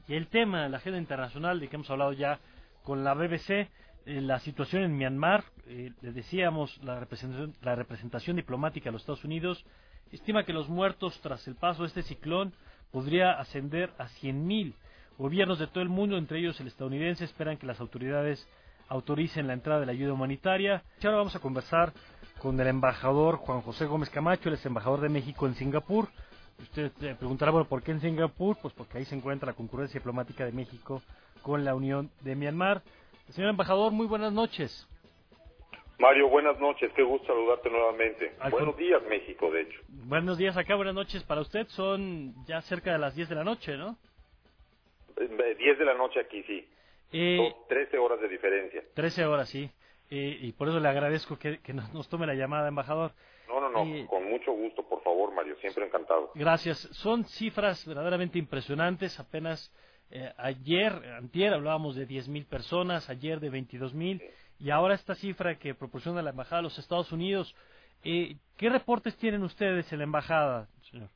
Y el tema, la agenda internacional de que hemos hablado ya con la BBC, la situación en Myanmar, le decíamos, la representación diplomática de los Estados Unidos estima que los muertos tras el paso de este ciclón podría ascender a 100.000. Gobiernos de todo el mundo, entre ellos el estadounidense, esperan que las autoridades autoricen la entrada de la ayuda humanitaria. Y ahora vamos a conversar con el embajador Juan José Gómez Camacho, él es embajador de México en Singapur. Usted preguntará, bueno, ¿por qué en Singapur? Pues porque ahí se encuentra la concurrencia diplomática de México con la Unión de Myanmar. Señor embajador, muy buenas noches. Mario, buenas noches, qué gusto saludarte nuevamente. Buenos días, México, de hecho. Buenos días acá, buenas noches para usted. Son ya cerca de las 10 de la noche, ¿no? 10 de la noche aquí, sí. 13 horas de diferencia. 13 horas, sí. Y por eso le agradezco que nos tome la llamada, embajador. No, con mucho gusto, por favor, Mario, siempre encantado. Gracias. Son cifras verdaderamente impresionantes. Apenas antier hablábamos de 10.000 personas, ayer de 22.000, y ahora esta cifra que proporciona la Embajada de los Estados Unidos. ¿Qué reportes tienen ustedes en la Embajada, señor?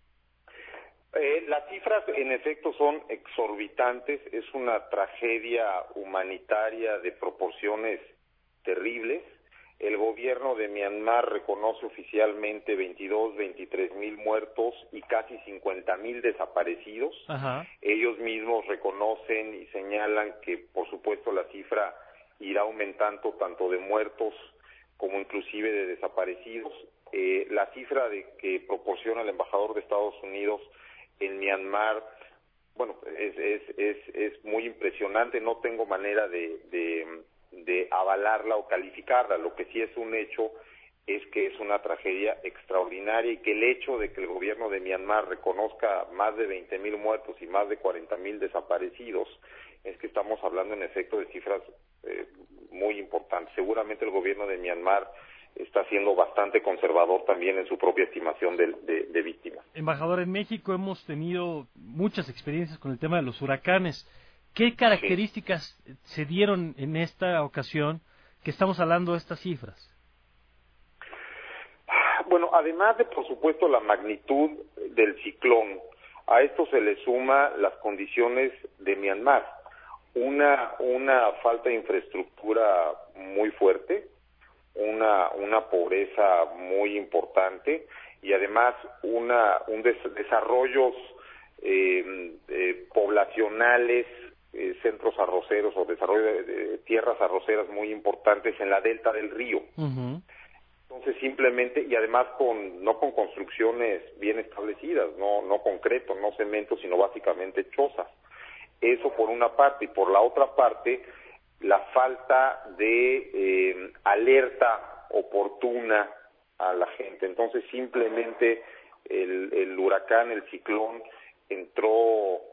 Las cifras, en efecto, son exorbitantes. Es una tragedia humanitaria de proporciones terribles. El gobierno de Myanmar reconoce oficialmente 23.000 muertos y casi 50.000 desaparecidos. Ajá. Ellos mismos reconocen y señalan que, por supuesto, la cifra irá aumentando tanto de muertos como inclusive de desaparecidos. La cifra que proporciona el embajador de Estados Unidos en Myanmar, bueno, es muy impresionante. No tengo manera de avalarla o calificarla. Lo que sí es un hecho es que es una tragedia extraordinaria y que el hecho de que el gobierno de Myanmar reconozca más de 20.000 muertos y más de 40.000 desaparecidos es que estamos hablando en efecto de cifras muy importantes. Seguramente el gobierno de Myanmar está siendo bastante conservador también en su propia estimación de víctimas. Embajador, en México hemos tenido muchas experiencias con el tema de los huracanes. ¿Qué características se dieron en esta ocasión que estamos hablando de estas cifras? Bueno, además de, por supuesto, la magnitud del ciclón, a esto se le suma las condiciones de Myanmar. Una falta de infraestructura muy fuerte, una pobreza muy importante y además desarrollos poblacionales, centros arroceros o desarrollo de tierras arroceras muy importantes en la delta del río. Uh-huh. Entonces simplemente, y además no con construcciones bien establecidas, no concreto, no cemento, sino básicamente chozas. Eso por una parte, y por la otra parte, la falta de alerta oportuna a la gente. Entonces simplemente el huracán, el ciclón, entró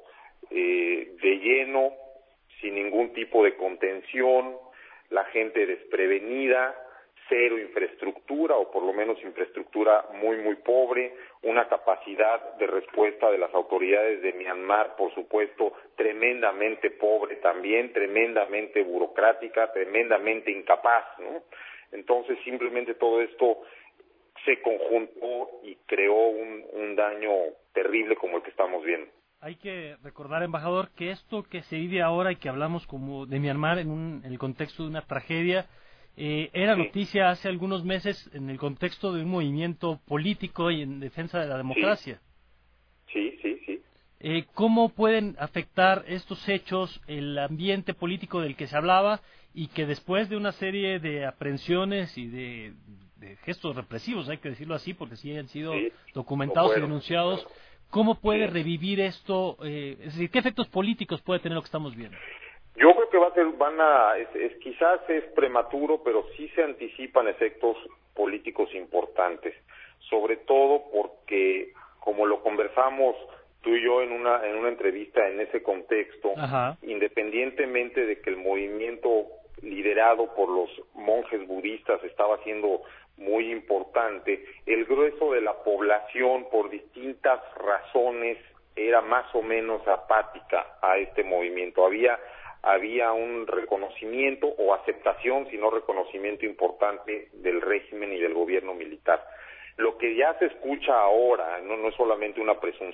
de lleno, sin ningún tipo de contención, la gente desprevenida, cero infraestructura, o por lo menos infraestructura muy, muy pobre, una capacidad de respuesta de las autoridades de Myanmar, por supuesto, tremendamente pobre también, tremendamente burocrática, tremendamente incapaz, ¿no? Entonces, simplemente todo esto se conjuntó y creó un daño terrible como el que estamos viendo. Hay que recordar, embajador, que esto que se vive ahora y que hablamos como de Myanmar en el contexto de una tragedia, era noticia hace algunos meses en el contexto de un movimiento político y en defensa de la democracia. Sí. ¿Cómo pueden afectar estos hechos el ambiente político del que se hablaba y que después de una serie de aprehensiones y de gestos represivos, hay que decirlo así, porque sí han sido documentados y denunciados, cómo puede revivir esto? Es decir, ¿qué efectos políticos puede tener lo que estamos viendo? Yo creo que quizás es prematuro, pero sí se anticipan efectos políticos importantes, sobre todo porque, como lo conversamos tú y yo en una entrevista en ese contexto, independientemente de que el movimiento liderado por los monjes budistas estaba siendo muy importante, el grueso de la población, por distintas razones, era más o menos apática a este movimiento. Había un reconocimiento o aceptación, si no reconocimiento importante del régimen y del gobierno militar. Lo que ya se escucha ahora no es solamente una presunción